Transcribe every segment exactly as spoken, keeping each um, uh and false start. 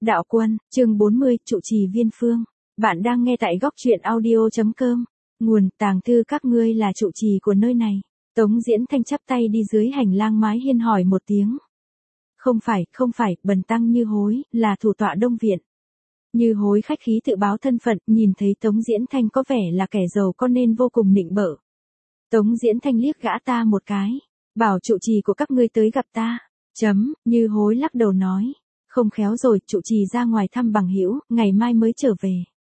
Đạo Quân, chương bốn mươi, trụ trì Viên Phương. Bạn đang nghe tại góc truyện audio chấm com. Nguồn tàng thư các ngươi là trụ trì của nơi này. Tống Diễn Thanh chắp tay đi dưới hành lang mái hiên hỏi một tiếng. Không phải, không phải, bần tăng Như Hối, là thủ tọa Đông Viện. Như Hối khách khí tự báo thân phận, nhìn thấy Tống Diễn Thanh có vẻ là kẻ giàu có nên vô cùng nịnh bợ. Tống Diễn Thanh liếc gã ta một cái, bảo trụ trì của các ngươi tới gặp ta. Chấm, Như Hối lắc đầu nói. Không khéo rồi, trụ trì ra ngoài thăm bằng hữu, ngày mai mới trở về.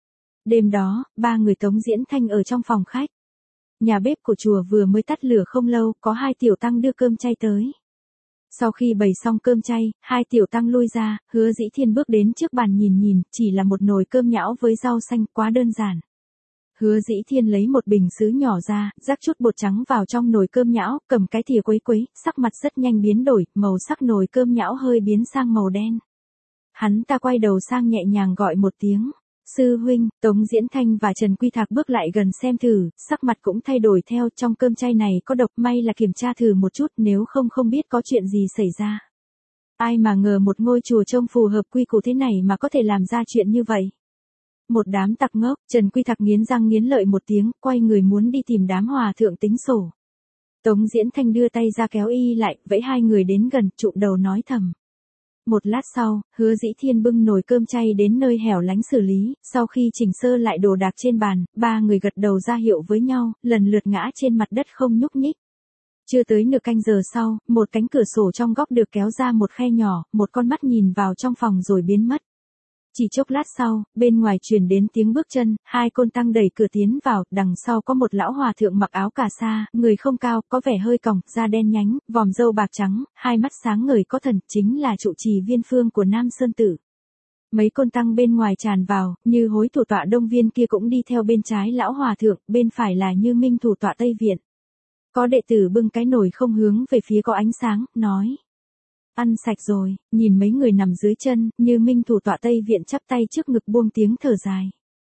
Đêm đó, ba người Tống Diễn Thanh ở trong phòng khách. Nhà bếp của chùa vừa mới tắt lửa không lâu, có hai tiểu tăng đưa cơm chay tới. Sau khi bày xong cơm chay, hai tiểu tăng lui ra, Hứa Dĩ Thiên bước đến trước bàn nhìn nhìn, chỉ là một nồi cơm nhão với rau xanh, quá đơn giản. Hứa Dĩ Thiên lấy một bình sứ nhỏ ra, rắc chút bột trắng vào trong nồi cơm nhão, cầm cái thìa quấy quấy, sắc mặt rất nhanh biến đổi, màu sắc nồi cơm nhão hơi biến sang màu đen. Hắn ta quay đầu sang nhẹ nhàng gọi một tiếng. Sư huynh. Tống Diễn Thanh và Trần Quy Thạc bước lại gần xem thử, sắc mặt cũng thay đổi theo, trong cơm chay này có độc, may là kiểm tra thử một chút, nếu không không biết có chuyện gì xảy ra. Ai mà ngờ một ngôi chùa trông phù hợp quy củ thế này mà có thể làm ra chuyện như vậy. Một đám tặc ngốc. Trần Quy Thạc nghiến răng nghiến lợi một tiếng, quay người muốn đi tìm đám hòa thượng tính sổ. Tống Diễn Thanh đưa tay ra kéo y lại, vẫy hai người đến gần, trụm đầu nói thầm. Một lát sau, Hứa Dĩ Thiên bưng nồi cơm chay đến nơi hẻo lánh xử lý, sau khi chỉnh sơ lại đồ đạc trên bàn, ba người gật đầu ra hiệu với nhau, lần lượt ngã trên mặt đất không nhúc nhích. Chưa tới nửa canh giờ sau, một cánh cửa sổ trong góc được kéo ra một khe nhỏ, một con mắt nhìn vào trong phòng rồi biến mất. Chỉ chốc lát sau, bên ngoài truyền đến tiếng bước chân, hai côn tăng đẩy cửa tiến vào, đằng sau có một lão hòa thượng mặc áo cà sa, người không cao, có vẻ hơi còng, da đen nhánh, vòm râu bạc trắng, hai mắt sáng ngời có thần, chính là trụ trì Viên Phương của Nam Sơn Tử. Mấy côn tăng bên ngoài tràn vào, Như Hối thủ tọa Đông Viên kia cũng đi theo bên trái lão hòa thượng, bên phải là Như Minh thủ tọa Tây Viện. Có đệ tử bưng cái nồi không hướng về phía có ánh sáng, nói. Ăn sạch rồi. Nhìn mấy người nằm dưới chân, Như Minh thủ tọa Tây Viện chắp tay trước ngực buông tiếng thở dài.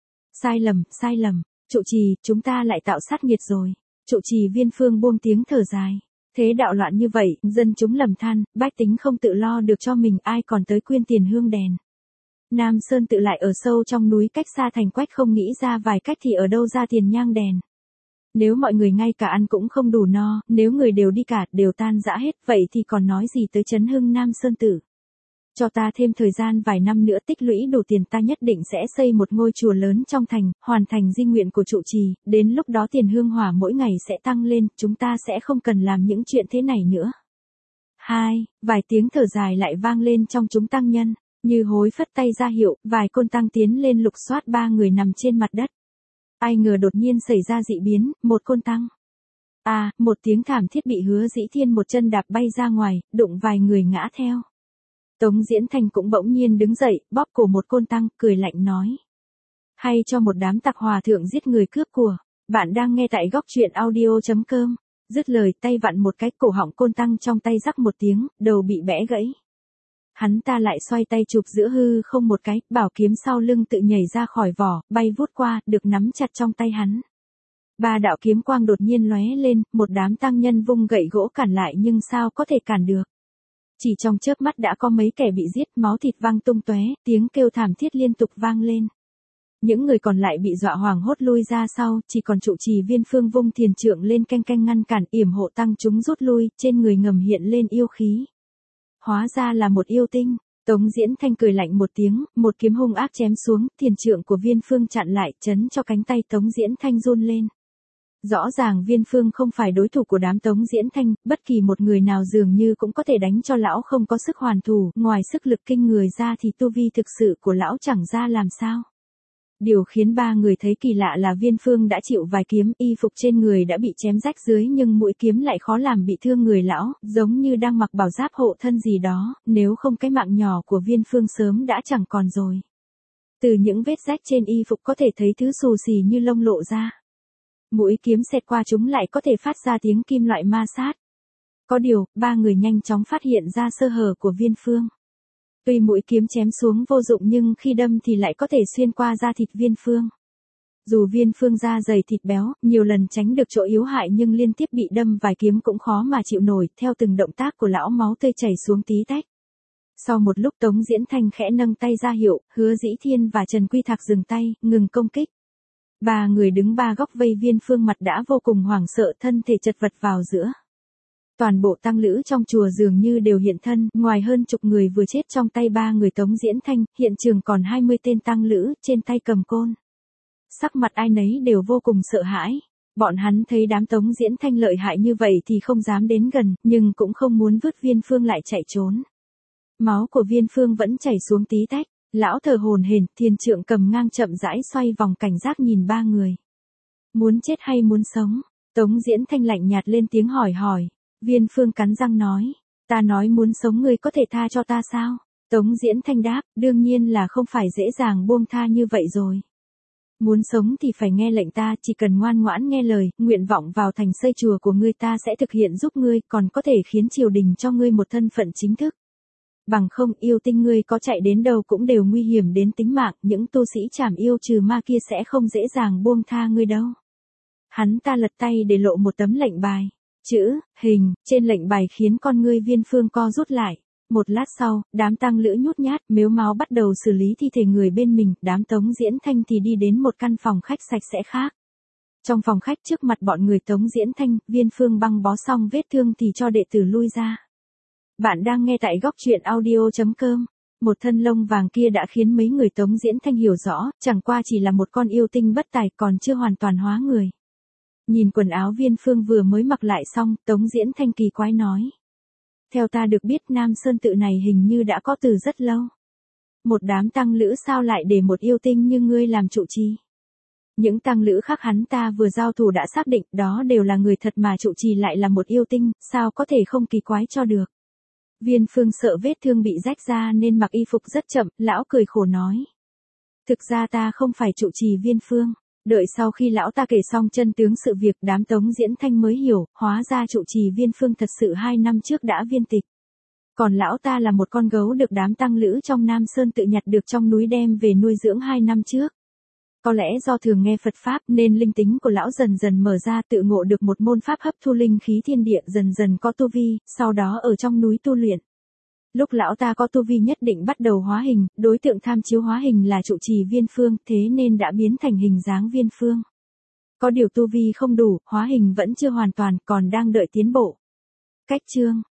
Sai lầm, sai lầm, trụ trì, chúng ta lại tạo sát nghiệt rồi. Trụ trì Viên Phương buông tiếng thở dài. Thế đạo loạn như vậy, dân chúng lầm than, bách tính không tự lo được cho mình, ai còn tới quyên tiền hương đèn. Nam Sơn Tự lại ở sâu trong núi, cách xa thành quách, không nghĩ ra vài cách thì ở đâu ra tiền nhang đèn. Nếu mọi người ngay cả ăn cũng không đủ no, nếu người đều đi cả, đều tan rã hết, vậy thì còn nói gì tới chấn hưng Nam Sơn Tử. Cho ta thêm thời gian vài năm nữa tích lũy đủ tiền, ta nhất định sẽ xây một ngôi chùa lớn trong thành, hoàn thành di nguyện của trụ trì, đến lúc đó tiền hương hỏa mỗi ngày sẽ tăng lên, chúng ta sẽ không cần làm những chuyện thế này nữa. Hai, vài tiếng thở dài lại vang lên trong chúng tăng nhân, Như Hối phất tay ra hiệu, vài côn tăng tiến lên lục soát ba người nằm trên mặt đất. Ai ngờ đột nhiên xảy ra dị biến, một côn tăng. À, một tiếng thảm thiết bị Hứa Dĩ Thiên một chân đạp bay ra ngoài, đụng vài người ngã theo. Tống Diễn Thanh cũng bỗng nhiên đứng dậy, bóp cổ một côn tăng, cười lạnh nói. Hay cho một đám tặc hòa thượng giết người cướp của. Bạn đang nghe tại góc truyện audio chấm com. Dứt lời, tay vặn một cái, cổ họng côn tăng trong tay rắc một tiếng, đầu bị bẽ gãy. Hắn ta lại xoay tay chụp giữa hư không một cái, bảo kiếm sau lưng tự nhảy ra khỏi vỏ, bay vút qua, được nắm chặt trong tay hắn. Ba đạo kiếm quang đột nhiên lóe lên, một đám tăng nhân vung gậy gỗ cản lại nhưng sao có thể cản được. Chỉ trong chớp mắt đã có mấy kẻ bị giết, máu thịt văng tung tóe, tiếng kêu thảm thiết liên tục vang lên. Những người còn lại bị dọa hoảng hốt lui ra sau, chỉ còn trụ trì Viên Phương vung thiền trượng lên canh canh ngăn cản, yểm hộ tăng chúng rút lui, trên người ngầm hiện lên yêu khí. Hóa ra là một yêu tinh. Tống Diễn Thanh cười lạnh một tiếng, một kiếm hung ác chém xuống, thiền trượng của Viên Phương chặn lại, chấn cho cánh tay Tống Diễn Thanh run lên. Rõ ràng Viên Phương không phải đối thủ của đám Tống Diễn Thanh, bất kỳ một người nào dường như cũng có thể đánh cho lão không có sức hoàn thủ, ngoài sức lực kinh người ra thì tu vi thực sự của lão chẳng ra làm sao. Điều khiến ba người thấy kỳ lạ là Viên Phương đã chịu vài kiếm, y phục trên người đã bị chém rách dưới nhưng mũi kiếm lại khó làm bị thương người lão, giống như đang mặc bảo giáp hộ thân gì đó, nếu không cái mạng nhỏ của Viên Phương sớm đã chẳng còn rồi. Từ những vết rách trên y phục có thể thấy thứ xù xì như lông lộ ra. Mũi kiếm xẹt qua chúng lại có thể phát ra tiếng kim loại ma sát. Có điều, ba người nhanh chóng phát hiện ra sơ hở của Viên Phương. Tuy mũi kiếm chém xuống vô dụng nhưng khi đâm thì lại có thể xuyên qua da thịt Viên Phương. Dù Viên Phương da dày thịt béo, nhiều lần tránh được chỗ yếu hại nhưng liên tiếp bị đâm vài kiếm cũng khó mà chịu nổi, theo từng động tác của lão máu tươi chảy xuống tí tách. Sau một lúc Tống Diễn Thanh khẽ nâng tay ra hiệu, Hứa Dĩ Thiên và Trần Quy Thạc dừng tay, ngừng công kích. Ba người đứng ba góc vây Viên Phương mặt đã vô cùng hoảng sợ, thân thể chật vật vào giữa. Toàn bộ tăng lữ trong chùa dường như đều hiện thân, ngoài hơn chục người vừa chết trong tay ba người Tống Diễn Thanh, hiện trường còn hai mươi tên tăng lữ, trên tay cầm côn. Sắc mặt ai nấy đều vô cùng sợ hãi. Bọn hắn thấy đám Tống Diễn Thanh lợi hại như vậy thì không dám đến gần, nhưng cũng không muốn vứt Viên Phương lại chạy trốn. Máu của Viên Phương vẫn chảy xuống tí tách, lão thở hổn hển, Thiên Trượng cầm ngang chậm rãi xoay vòng cảnh giác nhìn ba người. Muốn chết hay muốn sống? Tống Diễn Thanh lạnh nhạt lên tiếng hỏi hỏi. Viên Phương cắn răng nói, ta nói muốn sống ngươi có thể tha cho ta sao? Tống Diễn Thanh đáp, đương nhiên là không phải dễ dàng buông tha như vậy rồi. Muốn sống thì phải nghe lệnh ta, chỉ cần ngoan ngoãn nghe lời, nguyện vọng vào thành xây chùa của ngươi ta sẽ thực hiện giúp ngươi, còn có thể khiến triều đình cho ngươi một thân phận chính thức. Bằng không yêu tinh ngươi có chạy đến đâu cũng đều nguy hiểm đến tính mạng, những tu sĩ trảm yêu trừ ma kia sẽ không dễ dàng buông tha ngươi đâu. Hắn ta lật tay để lộ một tấm lệnh bài. Chữ, hình, trên lệnh bài khiến con ngươi Viên Phương co rút lại. Một lát sau, đám tăng lữ nhút nhát, mếu máo bắt đầu xử lý thi thể người bên mình, đám Tống Diễn Thanh thì đi đến một căn phòng khách sạch sẽ khác. Trong phòng khách trước mặt bọn người Tống Diễn Thanh, Viên Phương băng bó xong vết thương thì cho đệ tử lui ra. Bạn đang nghe tại góc truyện audio chấm com. Một thân lông vàng kia đã khiến mấy người Tống Diễn Thanh hiểu rõ, chẳng qua chỉ là một con yêu tinh bất tài còn chưa hoàn toàn hóa người. Nhìn quần áo Viên Phương vừa mới mặc lại xong, Tống Diễn Thanh kỳ quái nói. Theo ta được biết Nam Sơn tự này hình như đã có từ rất lâu. Một đám tăng lữ sao lại để một yêu tinh như ngươi làm trụ trì? Những tăng lữ khác hắn ta vừa giao thủ đã xác định đó đều là người thật mà trụ trì lại là một yêu tinh, sao có thể không kỳ quái cho được. Viên Phương sợ vết thương bị rách ra nên mặc y phục rất chậm, lão cười khổ nói. Thực ra ta không phải trụ trì Viên Phương. Đợi sau khi lão ta kể xong chân tướng sự việc, đám Tống Diễn Thanh mới hiểu, hóa ra trụ trì Viên Phương thật sự hai năm trước đã viên tịch. Còn lão ta là một con gấu được đám tăng lữ trong Nam Sơn tự nhặt được trong núi đem về nuôi dưỡng hai năm trước. Có lẽ do thường nghe Phật Pháp nên linh tính của lão dần dần mở ra, tự ngộ được một môn pháp hấp thu linh khí thiên địa, dần dần có tu vi, sau đó ở trong núi tu luyện. Lúc lão ta có tu vi nhất định bắt đầu hóa hình, đối tượng tham chiếu hóa hình là trụ trì Viên Phương, thế nên đã biến thành hình dáng Viên Phương. Có điều tu vi không đủ, hóa hình vẫn chưa hoàn toàn, còn đang đợi tiến bộ. Cách chương